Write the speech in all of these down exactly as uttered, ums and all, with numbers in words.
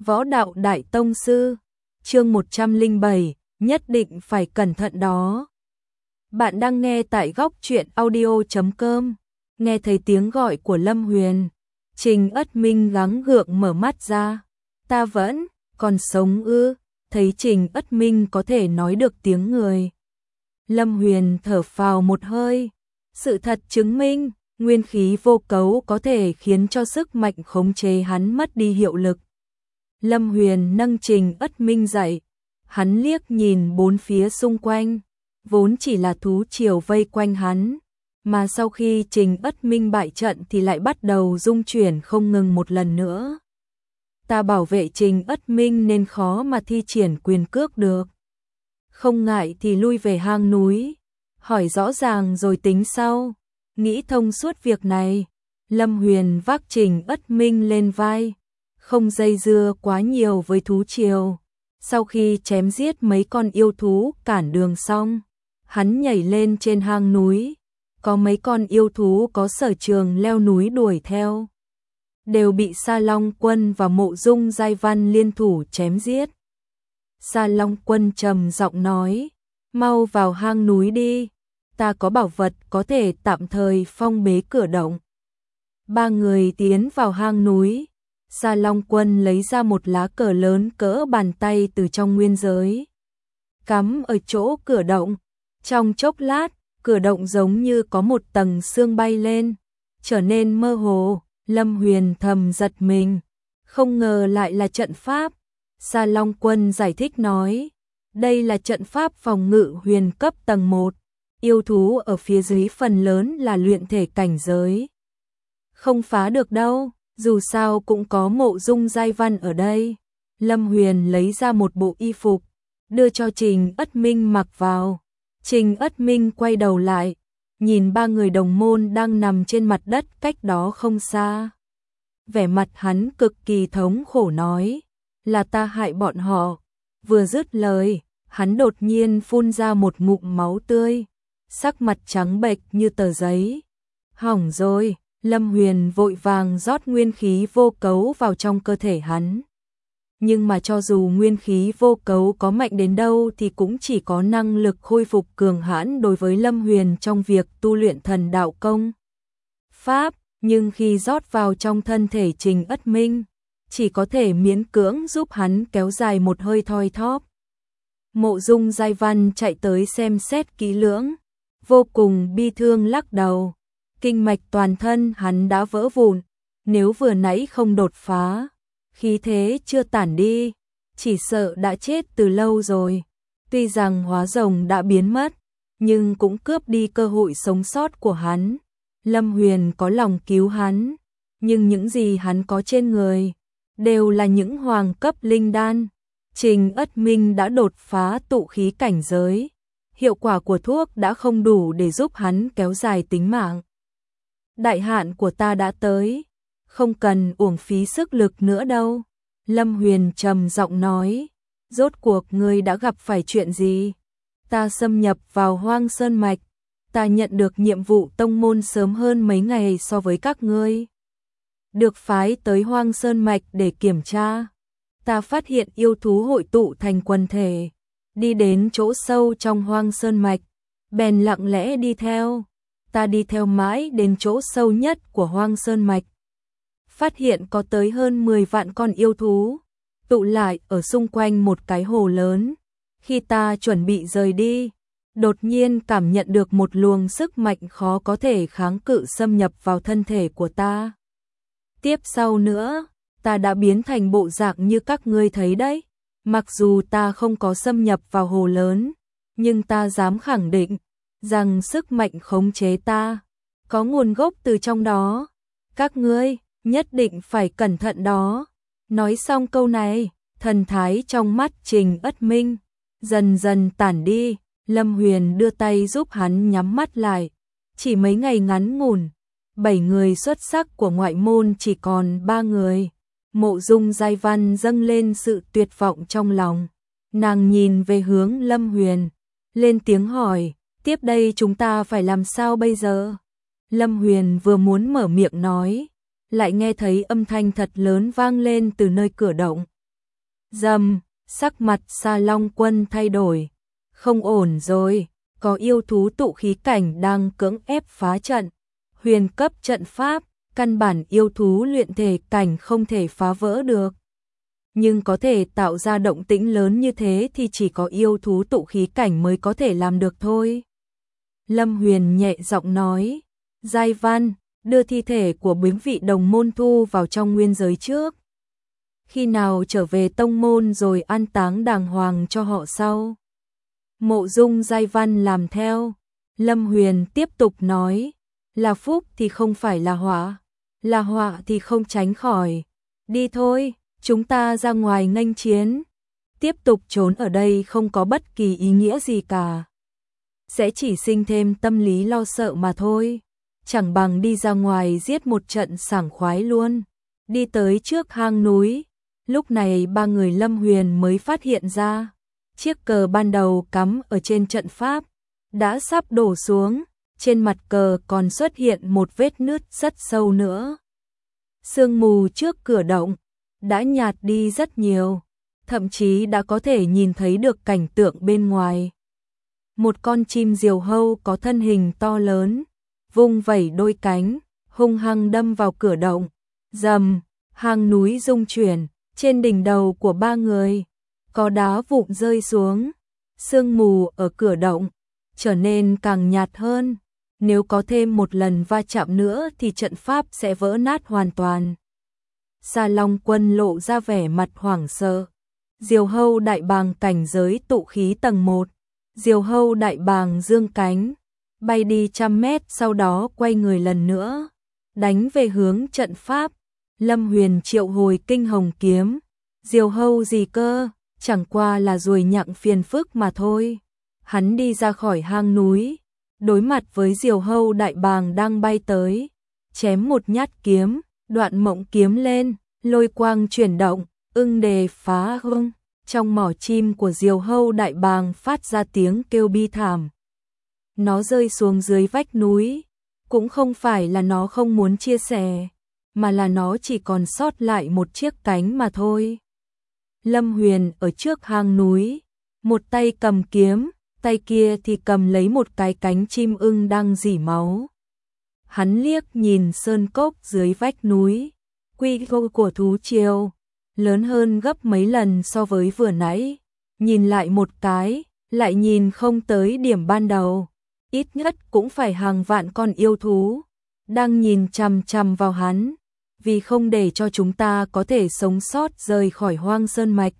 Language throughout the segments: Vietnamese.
Võ đạo đại tông sư, chương một trăm lẻ bảy, nhất định phải cẩn thận đó. Bạn đang nghe tại góc truyện audio chấm com, nghe thấy tiếng gọi của Lâm Huyền. Trình Ất Minh gắng gượng mở mắt ra. Ta vẫn còn sống ư? Thấy Trình Ất Minh có thể nói được tiếng người. Lâm Huyền thở phào một hơi. Sự thật chứng minh, nguyên khí vô cấu có thể khiến cho sức mạnh khống chế hắn mất đi hiệu lực. Lâm Huyền nâng Trình Ất Minh dậy. Hắn liếc nhìn bốn phía xung quanh, vốn chỉ là thú triều vây quanh hắn, mà sau khi Trình Ất Minh bại trận thì lại bắt đầu dung chuyển không ngừng một lần nữa. Ta bảo vệ Trình Ất Minh nên khó mà thi triển quyền cước được. Không ngại thì lui về hang núi, hỏi rõ ràng rồi tính sau. Nghĩ thông suốt việc này, Lâm Huyền vác Trình Ất Minh lên vai, không dây dưa quá nhiều với thú triều. Sau khi chém giết mấy con yêu thú cản đường xong, hắn nhảy lên trên hang núi. Có mấy con yêu thú có sở trường leo núi đuổi theo, đều bị Sa Long Quân và Mộ Dung Giai Văn liên thủ chém giết. Sa Long Quân trầm giọng nói, mau vào hang núi đi, ta có bảo vật có thể tạm thời phong bế cửa động. Ba người tiến vào hang núi. Sa Long Quân lấy ra một lá cờ lớn cỡ bàn tay từ trong nguyên giới, cắm ở chỗ cửa động. Trong chốc lát, cửa động giống như có một tầng sương bay lên, trở nên mơ hồ. Lâm Huyền thầm giật mình, không ngờ lại là trận pháp. Sa Long Quân giải thích nói, đây là trận pháp phòng ngự huyền cấp tầng một, yêu thú ở phía dưới phần lớn là luyện thể cảnh giới, không phá được đâu. Dù sao cũng có Mộ Dung Giai Văn ở đây. Lâm Huyền lấy ra một bộ y phục, đưa cho Trình Ất Minh mặc vào. Trình Ất Minh quay đầu lại, nhìn ba người đồng môn đang nằm trên mặt đất cách đó không xa. Vẻ mặt hắn cực kỳ thống khổ nói, là ta hại bọn họ. Vừa dứt lời, hắn đột nhiên phun ra một ngụm máu tươi, sắc mặt trắng bệch như tờ giấy. Hỏng rồi. Lâm Huyền vội vàng rót nguyên khí vô cấu vào trong cơ thể hắn. Nhưng mà cho dù nguyên khí vô cấu có mạnh đến đâu thì cũng chỉ có năng lực khôi phục cường hãn đối với Lâm Huyền trong việc tu luyện thần đạo công pháp, nhưng khi rót vào trong thân thể Trình Ất Minh, chỉ có thể miễn cưỡng giúp hắn kéo dài một hơi thoi thóp. Mộ Dung Giai Văn chạy tới xem xét kỹ lưỡng, vô cùng bi thương lắc đầu. Kinh mạch toàn thân hắn đã vỡ vụn, nếu vừa nãy không đột phá, khí thế chưa tản đi, chỉ sợ đã chết từ lâu rồi. Tuy rằng hóa rồng đã biến mất, nhưng cũng cướp đi cơ hội sống sót của hắn. Lâm Huyền có lòng cứu hắn, nhưng những gì hắn có trên người đều là những hoàng cấp linh đan. Trình Ất Minh đã đột phá tụ khí cảnh giới, hiệu quả của thuốc đã không đủ để giúp hắn kéo dài tính mạng. Đại hạn của ta đã tới, không cần uổng phí sức lực nữa đâu. Lâm Huyền trầm giọng nói, rốt cuộc ngươi đã gặp phải chuyện gì? Ta xâm nhập vào Hoang Sơn Mạch, ta nhận được nhiệm vụ tông môn sớm hơn mấy ngày so với các ngươi. Được phái tới Hoang Sơn Mạch để kiểm tra. Ta phát hiện yêu thú hội tụ thành quần thể, đi đến chỗ sâu trong Hoang Sơn Mạch, bèn lặng lẽ đi theo. Ta đi theo mãi đến chỗ sâu nhất của Hoang Sơn Mạch, phát hiện có tới hơn mười vạn con yêu thú tụ lại ở xung quanh một cái hồ lớn. Khi ta chuẩn bị rời đi, đột nhiên cảm nhận được một luồng sức mạnh khó có thể kháng cự xâm nhập vào thân thể của ta. Tiếp sau nữa, ta đã biến thành bộ dạng như các ngươi thấy đấy. Mặc dù ta không có xâm nhập vào hồ lớn, nhưng ta dám khẳng định rằng sức mạnh khống chế ta có nguồn gốc từ trong đó. Các ngươi nhất định phải cẩn thận đó. Nói xong câu này, thần thái trong mắt Trình Ất Minh dần dần tản đi. Lâm Huyền đưa tay giúp hắn nhắm mắt lại. Chỉ mấy ngày ngắn ngủn, bảy người xuất sắc của ngoại môn chỉ còn ba người. Mộ Dung Giai Văn dâng lên sự tuyệt vọng trong lòng. Nàng nhìn về hướng Lâm Huyền, lên tiếng hỏi, tiếp đây chúng ta phải làm sao bây giờ? Lâm Huyền vừa muốn mở miệng nói, lại nghe thấy âm thanh thật lớn vang lên từ nơi cửa động. Dầm, sắc mặt Sa Long Quân thay đổi. Không ổn rồi, có yêu thú tụ khí cảnh đang cưỡng ép phá trận. Huyền cấp trận pháp, căn bản yêu thú luyện thể cảnh không thể phá vỡ được. Nhưng có thể tạo ra động tĩnh lớn như thế thì chỉ có yêu thú tụ khí cảnh mới có thể làm được thôi. Lâm Huyền nhẹ giọng nói, Giai Văn, đưa thi thể của bốn vị đồng môn thu vào trong nguyên giới trước. Khi nào trở về tông môn rồi an táng đàng hoàng cho họ sau. Mộ Dung Giai Văn làm theo. Lâm Huyền tiếp tục nói, là phúc thì không phải là họa, là họa thì không tránh khỏi. Đi thôi, chúng ta ra ngoài nghênh chiến. Tiếp tục trốn ở đây không có bất kỳ ý nghĩa gì cả. Sẽ chỉ sinh thêm tâm lý lo sợ mà thôi. Chẳng bằng đi ra ngoài giết một trận sảng khoái luôn. Đi tới trước hang núi. Lúc này ba người Lâm Huyền mới phát hiện ra. Chiếc cờ ban đầu cắm ở trên trận pháp đã sắp đổ xuống. Trên mặt cờ còn xuất hiện một vết nứt rất sâu nữa. Sương mù trước cửa động đã nhạt đi rất nhiều. Thậm chí đã có thể nhìn thấy được cảnh tượng bên ngoài. Một con chim diều hâu có thân hình to lớn, vung vẩy đôi cánh, hung hăng đâm vào cửa động. Rầm, hang núi rung chuyển, trên đỉnh đầu của ba người có đá vụn rơi xuống. Sương mù ở cửa động trở nên càng nhạt hơn. Nếu có thêm một lần va chạm nữa thì trận pháp sẽ vỡ nát hoàn toàn. Sa Long Quân lộ ra vẻ mặt hoảng sợ. Diều hâu đại bàng cảnh giới tụ khí tầng một. Diều hâu đại bàng dương cánh, bay đi trăm mét sau đó quay người lần nữa, đánh về hướng trận pháp. Lâm Huyền triệu hồi kinh hồng kiếm. Diều hâu gì cơ, chẳng qua là ruồi nhặng phiền phức mà thôi. Hắn đi ra khỏi hang núi, đối mặt với diều hâu đại bàng đang bay tới, chém một nhát kiếm, đoạn mộng kiếm lên, lôi quang chuyển động, ưng đề phá hung. Trong mỏ chim của diều hâu đại bàng phát ra tiếng kêu bi thảm. Nó rơi xuống dưới vách núi, cũng không phải là nó không muốn chia sẻ, mà là nó chỉ còn sót lại một chiếc cánh mà thôi. Lâm Huyền ở trước hang núi, một tay cầm kiếm, tay kia thì cầm lấy một cái cánh chim ưng đang rỉ máu. Hắn liếc nhìn sơn cốc dưới vách núi, quy mô của thú triều lớn hơn gấp mấy lần so với vừa nãy. Nhìn lại một cái, lại nhìn không tới điểm ban đầu. Ít nhất cũng phải hàng vạn con yêu thú đang nhìn chằm chằm vào hắn, vì không để cho chúng ta có thể sống sót rời khỏi Hoang Sơn Mạch,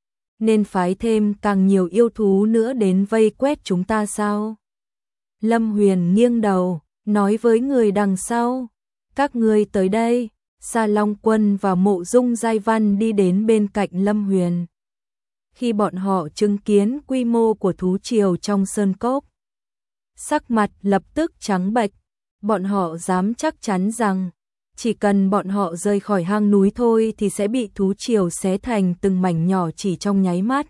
nên phái thêm càng nhiều yêu thú nữa đến vây quét chúng ta sao? Lâm Huyền nghiêng đầu, nói với người đằng sau, các ngươi tới đây. Sa Long Quân và Mộ Dung Giai Văn đi đến bên cạnh Lâm Huyền. Khi bọn họ chứng kiến quy mô của thú triều trong sơn cốc, sắc mặt lập tức trắng bệch. Bọn họ dám chắc chắn rằng chỉ cần bọn họ rời khỏi hang núi thôi thì sẽ bị thú triều xé thành từng mảnh nhỏ chỉ trong nháy mắt.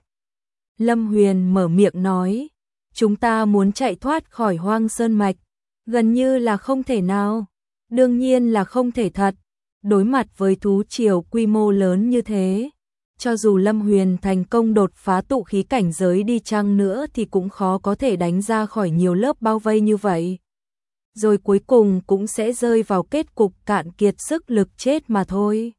Lâm Huyền mở miệng nói, chúng ta muốn chạy thoát khỏi Hoang Sơn Mạch, gần như là không thể nào. Đương nhiên là không thể thật. Đối mặt với thú triều quy mô lớn như thế, cho dù Lâm Huyền thành công đột phá tụ khí cảnh giới đi chăng nữa thì cũng khó có thể đánh ra khỏi nhiều lớp bao vây như vậy. Rồi cuối cùng cũng sẽ rơi vào kết cục cạn kiệt sức lực chết mà thôi.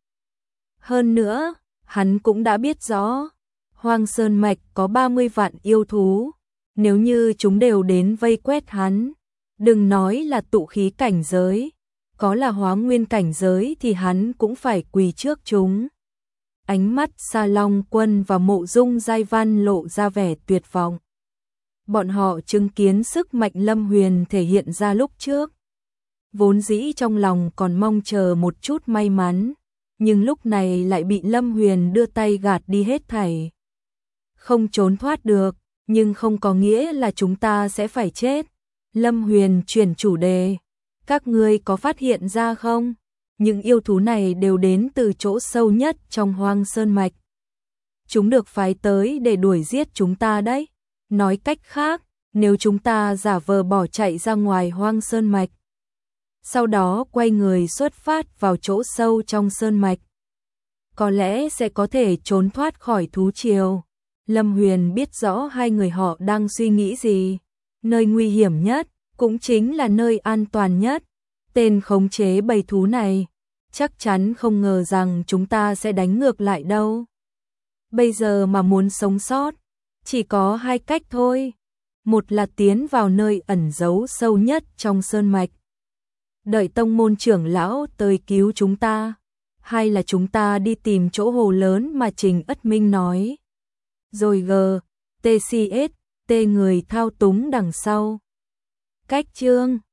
Hơn nữa, hắn cũng đã biết rõ, Hoang Sơn Mạch có ba mươi vạn yêu thú, nếu như chúng đều đến vây quét hắn, đừng nói là tụ khí cảnh giới, có là hóa nguyên cảnh giới thì hắn cũng phải quỳ trước chúng. Ánh mắt Sa Long Quân và Mộ Dung Giai Văn lộ ra vẻ tuyệt vọng. Bọn họ chứng kiến sức mạnh Lâm Huyền thể hiện ra lúc trước. Vốn dĩ trong lòng còn mong chờ một chút may mắn, nhưng lúc này lại bị Lâm Huyền đưa tay gạt đi hết thảy. Không trốn thoát được, nhưng không có nghĩa là chúng ta sẽ phải chết. Lâm Huyền chuyển chủ đề. Các ngươi có phát hiện ra không? Những yêu thú này đều đến từ chỗ sâu nhất trong Hoang Sơn Mạch. Chúng được phái tới để đuổi giết chúng ta đấy. Nói cách khác, nếu chúng ta giả vờ bỏ chạy ra ngoài Hoang Sơn Mạch, sau đó quay người xuất phát vào chỗ sâu trong Sơn Mạch, có lẽ sẽ có thể trốn thoát khỏi thú triều. Lâm Huyền biết rõ hai người họ đang suy nghĩ gì. Nơi nguy hiểm nhất, cũng chính là nơi an toàn nhất. Tên khống chế bầy thú này, chắc chắn không ngờ rằng chúng ta sẽ đánh ngược lại đâu. Bây giờ mà muốn sống sót, chỉ có hai cách thôi. Một là tiến vào nơi ẩn giấu sâu nhất trong sơn mạch, đợi tông môn trưởng lão tới cứu chúng ta. Hai là chúng ta đi tìm chỗ hồ lớn mà Trình Ất Minh nói. Rồi G, T C S, T người thao túng đằng sau. Cách chương